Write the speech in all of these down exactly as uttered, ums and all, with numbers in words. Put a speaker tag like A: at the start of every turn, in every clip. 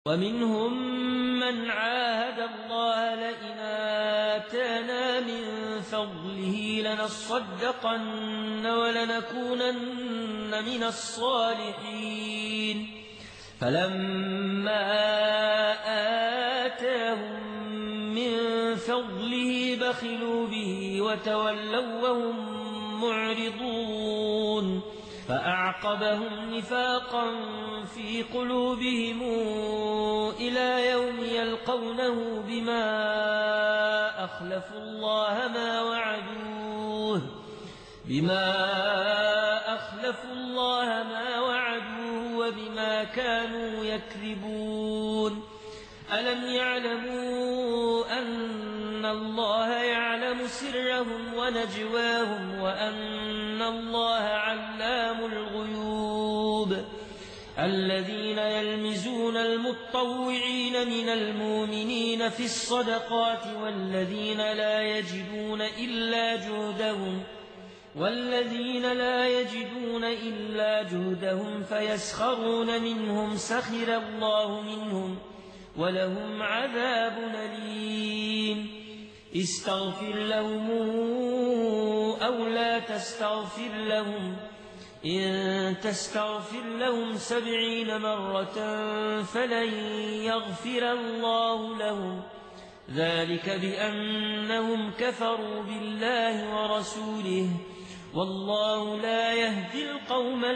A: ومنهم من عاهد الله لئن آتانا من فضله لنصدقن ولنكونن من الصالحين فلما آتاهم من فضله بخلوا به وتولوا وهم معرضون فأعقبهم نفاقا في قلوبهم إلى يوم يلقونه بما أخلفوا الله ما وعدوه بما أخلفوا الله ما وعدوه وبما كانوا يكذبون ألم يعلموا أن الله يعلم سرهم ونجواهم وأن الله علام الغيوب الذين يلمزون المطوعين من المؤمنين في الصدقات والذين لا يجدون إلا جهدهم والذين لا يجدون إلا جهدهم فيسخرون منهم سخر الله منهم ولهم عذاب أليم استغفر لهم أو لا تستغفر لهم إن تستغفر لهم سبعين مرة فلن يغفر الله لهم ذلك بأنهم كفروا بالله ورسوله والله لا يهدي القوم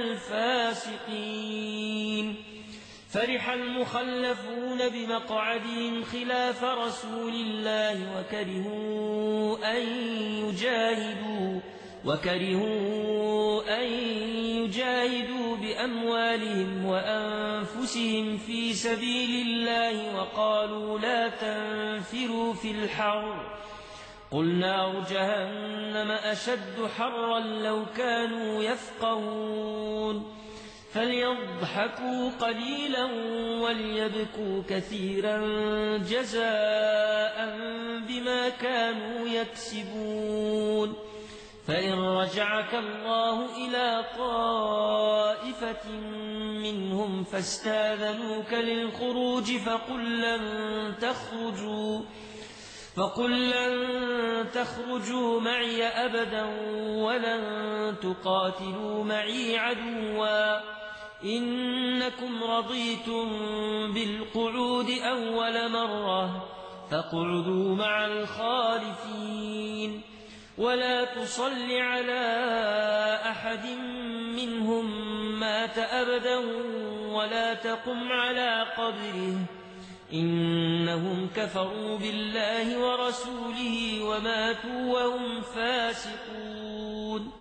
A: الفاسقين فرح المخلفون بمقعدهم خلاف رسول الله وكرهوا أن يجاهدوا وكرهوا أن يجاهدوا بأموالهم وأنفسهم في سبيل الله وقالوا لا تنفروا في الحر قل نار جهنم أشد حرا لو كانوا يفقهون فليضحكوا قليلا وليبكوا كثيرا جزاء بما كانوا يكسبون فإن رجعك الله إلى طائفة منهم فاستاذنوك للخروج فقل لن تخرجوا فقل لن تخرجوا معي أبدا ولن تقاتلوا معي عدوا إنكم رضيتم بالقعود أول مرة فاقعدوا مع الخالفين ولا تصل على أحد منهم مات أبدا ولا تقم على قبره إنهم كفروا بالله ورسوله وماتوا وهم فاسقون